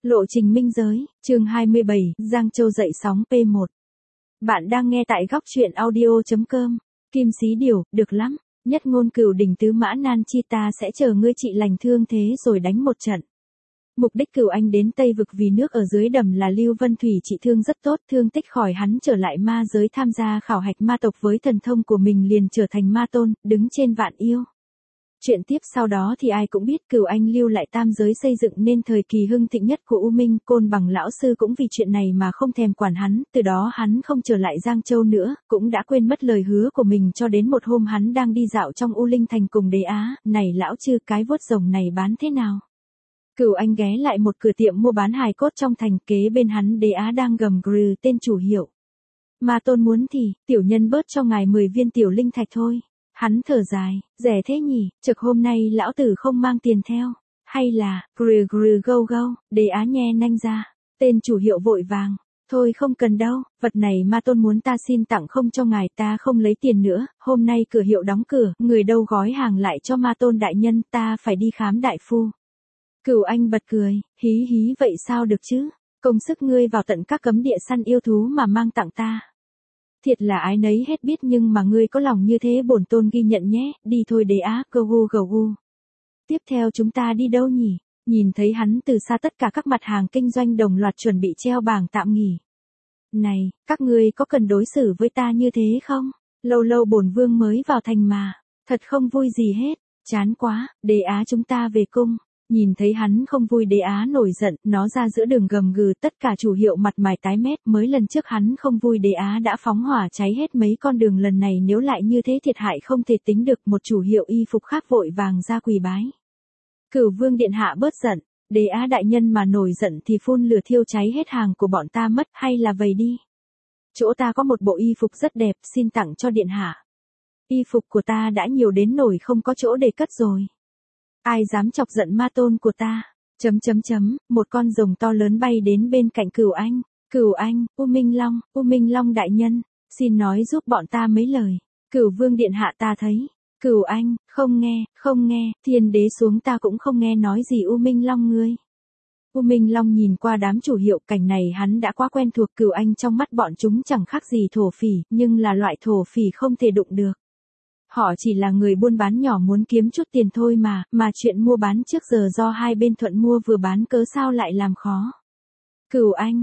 Lộ trình minh giới, chương 27, Giang Châu dậy sóng P1. Bạn đang nghe tại góc truyện audio.com. Kim Xí Điều, được lắm. Nhất ngôn cửu đỉnh tứ mã nan chi, ta sẽ chờ ngươi trị lành thương thế rồi đánh một trận. Mục đích Cửu Anh đến Tây Vực vì nước ở dưới đầm là Lưu Vân Thủy trị thương rất tốt, thương tích khỏi hắn trở lại ma giới tham gia khảo hạch ma tộc, với thần thông của mình liền trở thành ma tôn, đứng trên vạn yêu. Chuyện tiếp sau đó thì ai cũng biết, Cửu Anh lưu lại tam giới xây dựng nên thời kỳ hưng thịnh nhất của U Minh. Côn Bằng lão sư cũng vì chuyện này mà không thèm quản hắn, từ đó hắn không trở lại Giang Châu nữa, cũng đã quên mất lời hứa của mình, cho đến một hôm hắn đang đi dạo trong U Linh Thành cùng Đế Á. Này lão chư, cái vuốt rồng này bán thế nào? Cửu Anh ghé lại một cửa tiệm mua bán hài cốt trong thành, kế bên hắn Đế Á đang gầm gừ tên chủ hiệu. Ma tôn muốn thì, tiểu nhân bớt cho ngài 10 viên tiểu linh thạch thôi. Hắn thở dài, rẻ thế nhỉ, trực hôm nay lão tử không mang tiền theo. Hay là, gâu gâu, Đế Á nhe nanh ra. Tên chủ hiệu vội vàng. Thôi không cần đâu, vật này ma tôn muốn ta xin tặng không cho ngài, ta không lấy tiền nữa. Hôm nay cửa hiệu đóng cửa, người đâu gói hàng lại cho ma tôn đại nhân, ta phải đi khám đại phu. Cửu Anh bật cười, hí hí, vậy sao được chứ? Công sức ngươi vào tận các cấm địa săn yêu thú mà mang tặng ta. Thiệt là ái nấy hết biết, nhưng mà ngươi có lòng như thế bổn tôn ghi nhận nhé. Đi thôi Đế Á, gâu gu. Tiếp theo chúng ta đi đâu nhỉ? Nhìn thấy hắn từ xa, tất cả các mặt hàng kinh doanh đồng loạt chuẩn bị treo bảng tạm nghỉ. Này, các ngươi có cần đối xử với ta như thế không? Lâu lâu bổn vương mới vào thành mà, thật không vui gì hết, chán quá. Đế Á, chúng ta về cung. Nhìn thấy hắn không vui, Đế Á nổi giận, nó ra giữa đường gầm gừ, tất cả chủ hiệu mặt mày tái mét. Mới lần trước hắn không vui, Đế Á đã phóng hỏa cháy hết mấy con đường, lần này nếu lại như thế thiệt hại không thể tính được. Một chủ hiệu y phục khác vội vàng ra quỳ bái. Cửu vương điện hạ bớt giận, Đế Á đại nhân mà nổi giận thì phun lửa thiêu cháy hết hàng của bọn ta mất, hay là vầy đi. Chỗ ta có một bộ y phục rất đẹp, xin tặng cho điện hạ. Y phục của ta đã nhiều đến nổi không có chỗ để cất rồi. Ai dám chọc giận ma tôn của ta? Một con rồng to lớn bay đến bên cạnh Cửu Anh. Cửu Anh, U Minh Long đại nhân, xin nói giúp bọn ta mấy lời. Cửu vương điện hạ ta thấy. Cửu Anh, không nghe, thiên đế xuống ta cũng không nghe nói gì U Minh Long ngươi. U Minh Long nhìn qua đám chủ hiệu, cảnh này hắn đã quá quen thuộc. Cửu Anh trong mắt bọn chúng chẳng khác gì thổ phỉ, nhưng là loại thổ phỉ không thể đụng được. Họ chỉ là người buôn bán nhỏ muốn kiếm chút tiền thôi mà chuyện mua bán trước giờ do hai bên thuận mua vừa bán, cớ sao lại làm khó. Cửu Anh,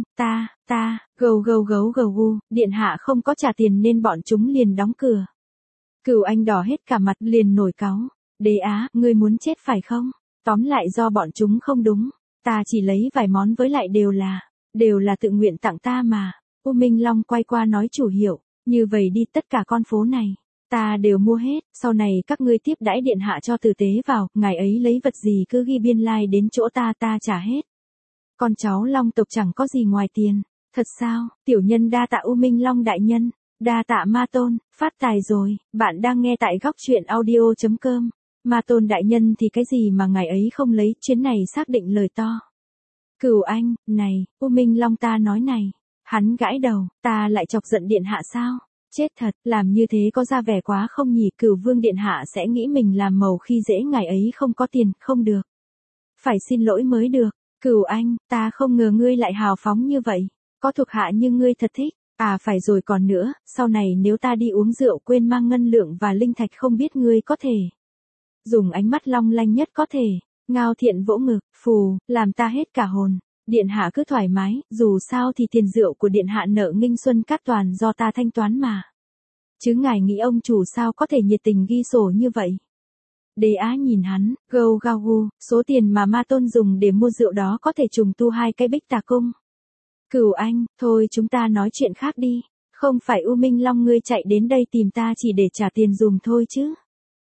gâu, điện hạ không có trả tiền nên bọn chúng liền đóng cửa. Cửu Anh đỏ hết cả mặt liền nổi cáu. Đế Á, ngươi muốn chết phải không? Tóm lại do bọn chúng không đúng. Ta chỉ lấy vài món, với lại đều là tự nguyện tặng ta mà. U Minh Long quay qua nói chủ hiệu, như vậy đi, tất cả con phố này ta đều mua hết, sau này các ngươi tiếp đãi điện hạ cho tử tế vào, ngài ấy lấy vật gì cứ ghi biên lai đến chỗ ta trả hết. Con cháu Long tộc chẳng có gì ngoài tiền. Thật sao? Tiểu nhân đa tạ U Minh Long đại nhân, đa tạ ma tôn, phát tài rồi. Bạn đang nghe tại góc truyện audio.com. Ma tôn đại nhân thì cái gì mà ngài ấy không lấy, chuyến này xác định lời to. Cửu Anh, này, U Minh Long ta nói này. Hắn gãi đầu, ta lại chọc giận điện hạ sao? Chết thật, làm như thế có ra vẻ quá không nhỉ? Cửu vương điện hạ sẽ nghĩ mình làm màu khi dễ ngài ấy không có tiền, không được. Phải xin lỗi mới được. Cửu Anh, ta không ngờ ngươi lại hào phóng như vậy. Có thuộc hạ như ngươi thật thích. À phải rồi, còn nữa, sau này nếu ta đi uống rượu quên mang ngân lượng và linh thạch, không biết ngươi có thể dùng ánh mắt long lanh nhất có thể. Ngao Thiện vỗ ngực, phù, làm ta hết cả hồn. Điện hạ cứ thoải mái, dù sao thì tiền rượu của điện hạ nợ Nghinh Xuân Cát toàn do ta thanh toán mà. Chứ ngài nghĩ ông chủ sao có thể nhiệt tình ghi sổ như vậy? Đế Á nhìn hắn, gâu, số tiền mà ma tôn dùng để mua rượu đó có thể trùng tu 2 cái Bích Tà Cung. Cửu Anh, thôi chúng ta nói chuyện khác đi. Không phải U Minh Long ngươi chạy đến đây tìm ta chỉ để trả tiền dùm thôi chứ?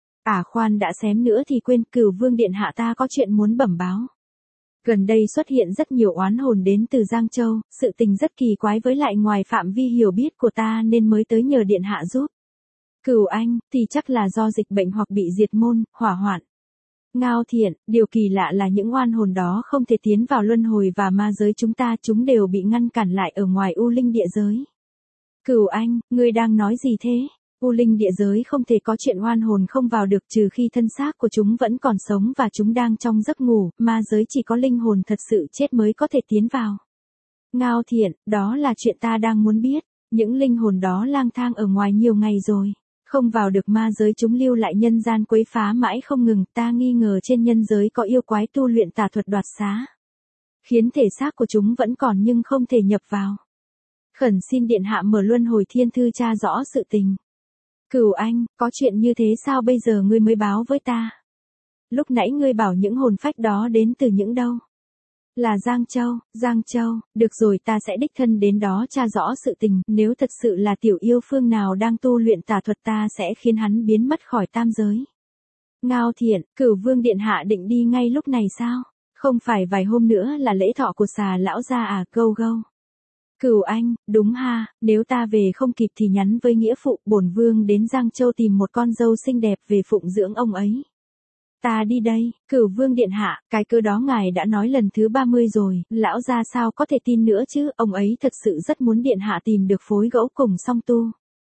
À khoan đã xém nữa thì quên, Cửu vương điện hạ ta có chuyện muốn bẩm báo. Gần đây xuất hiện rất nhiều oán hồn đến từ Giang Châu, sự tình rất kỳ quái, với lại ngoài phạm vi hiểu biết của ta nên mới tới nhờ điện hạ giúp. Cửu Anh, thì chắc là do dịch bệnh hoặc bị diệt môn, hỏa hoạn. Ngao Thiện, điều kỳ lạ là những oan hồn đó không thể tiến vào luân hồi và ma giới chúng đều bị ngăn cản lại ở ngoài U Linh địa giới. Cửu Anh, ngươi đang nói gì thế? U linh địa giới không thể có chuyện oan hồn không vào được trừ khi thân xác của chúng vẫn còn sống và chúng đang trong giấc ngủ, ma giới chỉ có linh hồn thật sự chết mới có thể tiến vào. Ngao Thiện, đó là chuyện ta đang muốn biết, những linh hồn đó lang thang ở ngoài nhiều ngày rồi, không vào được ma giới chúng lưu lại nhân gian quấy phá mãi không ngừng, ta nghi ngờ trên nhân giới có yêu quái tu luyện tà thuật đoạt xá. Khiến thể xác của chúng vẫn còn nhưng không thể nhập vào. Khẩn xin điện hạ mở luân hồi thiên thư tra rõ sự tình. Cửu Anh, có chuyện như thế sao bây giờ ngươi mới báo với ta? Lúc nãy ngươi bảo những hồn phách đó đến từ những đâu? Là Giang Châu, được rồi ta sẽ đích thân đến đó tra rõ sự tình, nếu thật sự là tiểu yêu phương nào đang tu luyện tà thuật ta sẽ khiến hắn biến mất khỏi tam giới. Ngao Thiện, Cửu Vương điện hạ định đi ngay lúc này sao? Không phải vài hôm nữa là lễ thọ của xà lão gia à, gâu gâu. Cửu Anh, đúng ha, nếu ta về không kịp thì nhắn với nghĩa phụ, bổn vương đến Giang Châu tìm một con dâu xinh đẹp về phụng dưỡng ông ấy. Ta đi đây, Cửu Vương điện hạ, cái cơ đó ngài đã nói lần thứ 30 rồi, lão gia sao có thể tin nữa chứ, ông ấy thật sự rất muốn điện hạ tìm được phối gẫu cùng song tu.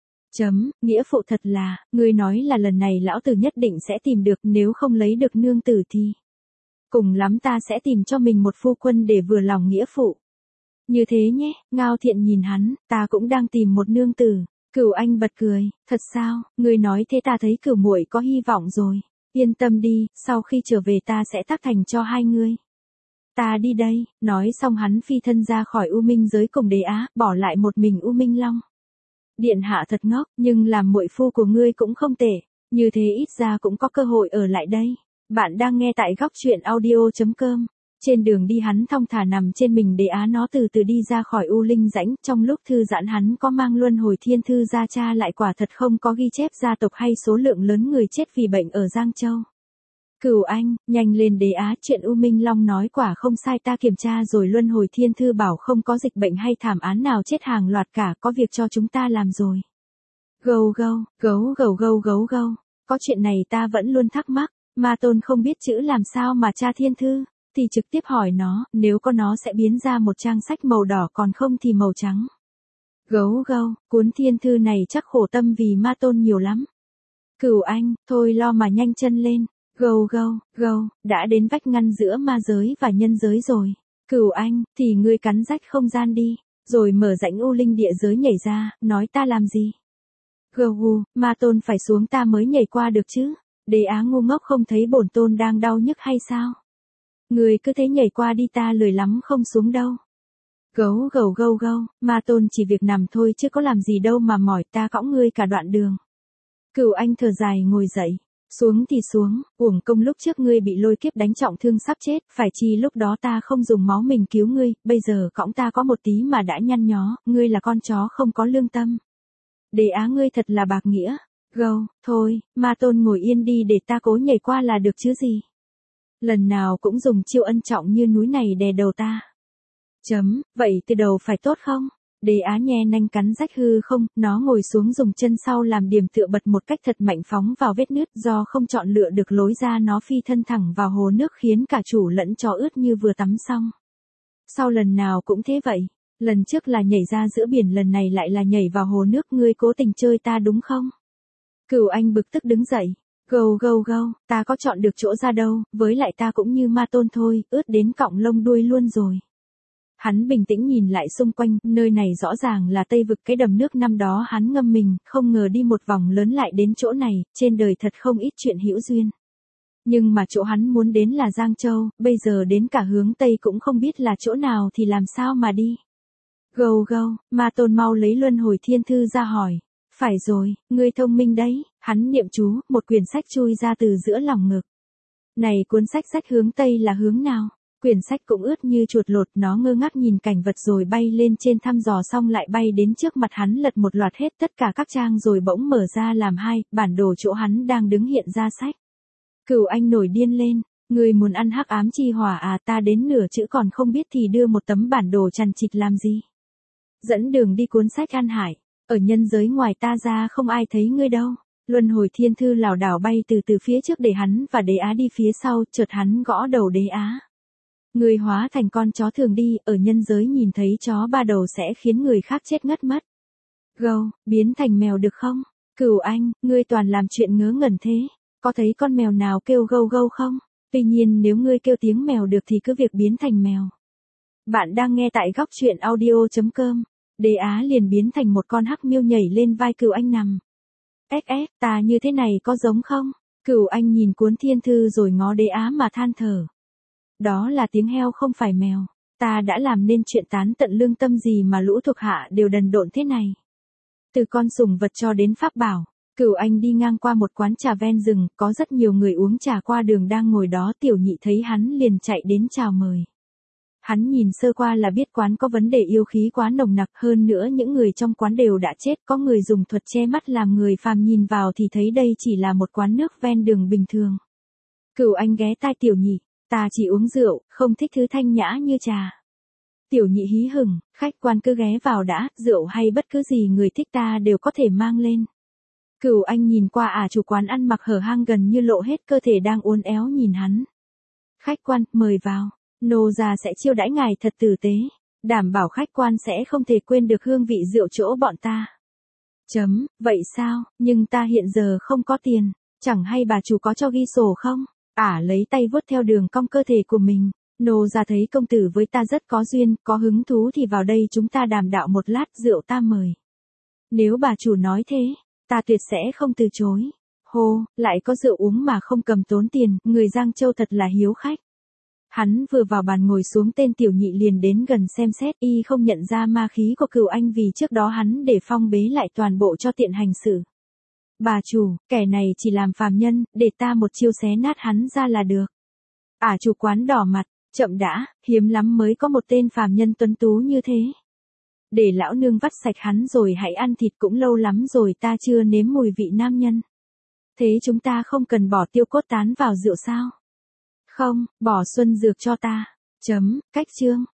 Nghĩa phụ thật là, ngươi nói là lần này lão tử nhất định sẽ tìm được, nếu không lấy được nương tử thì cùng lắm ta sẽ tìm cho mình một phu quân để vừa lòng nghĩa phụ. Như thế nhé, Ngao Thiện nhìn hắn, ta cũng đang tìm một nương tử. Cửu Anh bật cười, thật sao, ngươi nói thế ta thấy Cửu muội có hy vọng rồi. Yên tâm đi, sau khi trở về ta sẽ tác thành cho hai ngươi. Ta đi đây, nói xong hắn phi thân ra khỏi U Minh giới cùng Đế Á, bỏ lại một mình U Minh Long. Điện hạ thật ngốc, nhưng làm muội phu của ngươi cũng không tệ, như thế ít ra cũng có cơ hội ở lại đây. Bạn đang nghe tại góc truyện audio.com. Trên đường đi hắn thong thả nằm trên mình Đế Á, nó từ từ đi ra khỏi U Linh rãnh, trong lúc thư giãn hắn có mang luân hồi thiên thư ra tra lại, quả thật không có ghi chép gia tộc hay số lượng lớn người chết vì bệnh ở Giang Châu. Cửu Anh, nhanh lên Đế Á, chuyện U Minh Long nói quả không sai, ta kiểm tra rồi, luân hồi thiên thư bảo không có dịch bệnh hay thảm án nào chết hàng loạt cả, có việc cho chúng ta làm rồi. Gâu, có chuyện này ta vẫn luôn thắc mắc, Ma Tôn không biết chữ làm sao mà tra thiên thư, thì trực tiếp hỏi nó, nếu có nó sẽ biến ra một trang sách màu đỏ, còn không thì màu trắng. Gâu, cuốn thiên thư này chắc khổ tâm vì Ma Tôn nhiều lắm. Cửu Anh, thôi lo mà nhanh chân lên. Gâu, đã đến vách ngăn giữa ma giới và nhân giới rồi. Cửu Anh, thì ngươi cắn rách không gian đi, rồi mở rãnh U Linh địa giới nhảy ra, nói ta làm gì? Gâu, Ma Tôn phải xuống ta mới nhảy qua được chứ. Đế Á ngu ngốc, không thấy bổn tôn đang đau nhức hay sao? Ngươi cứ thế nhảy qua đi, ta lười lắm không xuống đâu. Gâu, Ma Tôn chỉ việc nằm thôi chứ có làm gì đâu mà mỏi, ta cõng ngươi cả đoạn đường. Cửu Anh thở dài ngồi dậy. Xuống thì xuống, uổng công lúc trước ngươi bị lôi kiếp đánh trọng thương sắp chết, phải chi lúc đó ta không dùng máu mình cứu ngươi, bây giờ cõng ta có một tí mà đã nhăn nhó, ngươi là con chó không có lương tâm. Đế Á ngươi thật là bạc nghĩa. Gâu, thôi, Ma Tôn ngồi yên đi để ta cố nhảy qua là được chứ gì. Lần nào cũng dùng chiêu ân trọng như núi này đè đầu ta. Vậy từ đầu phải tốt không? Đế Á nhe nanh cắn rách hư không, nó ngồi xuống dùng chân sau làm điểm tựa bật một cách thật mạnh, phóng vào vết nứt, do không chọn lựa được lối ra nó phi thân thẳng vào hồ nước khiến cả chủ lẫn chó ướt như vừa tắm xong. Sau lần nào cũng thế vậy, lần trước là nhảy ra giữa biển, lần này lại là nhảy vào hồ nước, ngươi cố tình chơi ta đúng không? Cửu Anh bực tức đứng dậy. Gâu, ta có chọn được chỗ ra đâu, với lại ta cũng như Ma Tôn thôi, ướt đến cọng lông đuôi luôn rồi. Hắn bình tĩnh nhìn lại xung quanh, nơi này rõ ràng là Tây Vực, cái đầm nước năm đó hắn ngâm mình, không ngờ đi một vòng lớn lại đến chỗ này, trên đời thật không ít chuyện hữu duyên. Nhưng mà chỗ hắn muốn đến là Giang Châu, bây giờ đến cả hướng Tây cũng không biết là chỗ nào thì làm sao mà đi. Gâu, Ma Tôn mau lấy luân hồi thiên thư ra hỏi. Phải rồi, ngươi thông minh đấy, hắn niệm chú, một quyển sách chui ra từ giữa lòng ngực. Này cuốn sách rách hướng Tây là hướng nào? Quyển sách cũng ướt như chuột lột, nó ngơ ngác nhìn cảnh vật rồi bay lên trên, thăm dò xong lại bay đến trước mặt hắn, lật một loạt hết tất cả các trang rồi bỗng mở ra làm hai, bản đồ chỗ hắn đang đứng hiện ra sách. Cửu Anh nổi điên lên, ngươi muốn ăn hắc ám chi hỏa à, ta đến nửa chữ còn không biết thì đưa một tấm bản đồ chằn chịt làm gì? Dẫn đường đi cuốn sách ăn hại, ở nhân giới ngoài ta ra không ai thấy ngươi đâu. Luân hồi thiên thư lảo đảo bay từ phía trước để hắn và Đế Á đi phía sau, chợt hắn gõ đầu Đế Á. Người hóa thành con chó thường đi, ở nhân giới nhìn thấy chó ba đầu sẽ khiến người khác chết ngất mất. Gâu, biến thành mèo được không? Cửu Anh, ngươi toàn làm chuyện ngớ ngẩn thế, có thấy con mèo nào kêu gâu gâu không? Tuy nhiên nếu ngươi kêu tiếng mèo được thì cứ việc biến thành mèo. Bạn đang nghe tại góc truyện audio.com. Đế Á liền biến thành một con hắc miêu nhảy lên vai Cửu Anh nằm. Ta như thế này có giống không? Cửu Anh nhìn cuốn thiên thư rồi ngó Đế Á mà than thở. Đó là tiếng heo không phải mèo. Ta đã làm nên chuyện tán tận lương tâm gì mà lũ thuộc hạ đều đần độn thế này. Từ con sủng vật cho đến pháp bảo. Cửu Anh đi ngang qua một quán trà ven rừng, có rất nhiều người uống trà qua đường đang ngồi đó. Tiểu Nhị thấy hắn liền chạy đến chào mời. Hắn nhìn sơ qua là biết quán có vấn đề yêu khí quá nồng nặc, hơn nữa những người trong quán đều đã chết, có người dùng thuật che mắt làm người phàm nhìn vào thì thấy đây chỉ là một quán nước ven đường bình thường. Cửu Anh ghé tai Tiểu Nhị, ta chỉ uống rượu, không thích thứ thanh nhã như trà. Tiểu Nhị hí hửng, khách quan cứ ghé vào đã, rượu hay bất cứ gì người thích ta đều có thể mang lên. Cửu Anh nhìn qua chủ quán ăn mặc hở hang gần như lộ hết cơ thể đang uốn éo nhìn hắn. Khách quan, mời vào, nô gia sẽ chiêu đãi ngài thật tử tế, đảm bảo khách quan sẽ không thể quên được hương vị rượu chỗ bọn ta. Vậy sao, nhưng ta hiện giờ không có tiền, chẳng hay bà chủ có cho ghi sổ không? Lấy tay vuốt theo đường cong cơ thể của mình. Nô gia thấy công tử với ta rất có duyên, có hứng thú thì vào đây chúng ta đàm đạo một lát, rượu ta mời. Nếu bà chủ nói thế, ta tuyệt sẽ không từ chối. Hô, lại có rượu uống mà không cầm tốn tiền, người Giang Châu thật là hiếu khách. Hắn vừa vào bàn ngồi xuống, tên Tiểu Nhị liền đến gần xem xét, y không nhận ra ma khí của Cửu Anh vì trước đó hắn để phong bế lại toàn bộ cho tiện hành sự. Bà chủ, kẻ này chỉ làm phàm nhân, để ta một chiêu xé nát hắn ra là được. Chủ quán đỏ mặt, chậm đã, hiếm lắm mới có một tên phàm nhân tuấn tú như thế. Để lão nương vắt sạch hắn rồi hãy ăn thịt, cũng lâu lắm rồi ta chưa nếm mùi vị nam nhân. Thế chúng ta không cần bỏ tiêu cốt tán vào rượu sao? Không, bỏ xuân dược cho ta. Cách chương.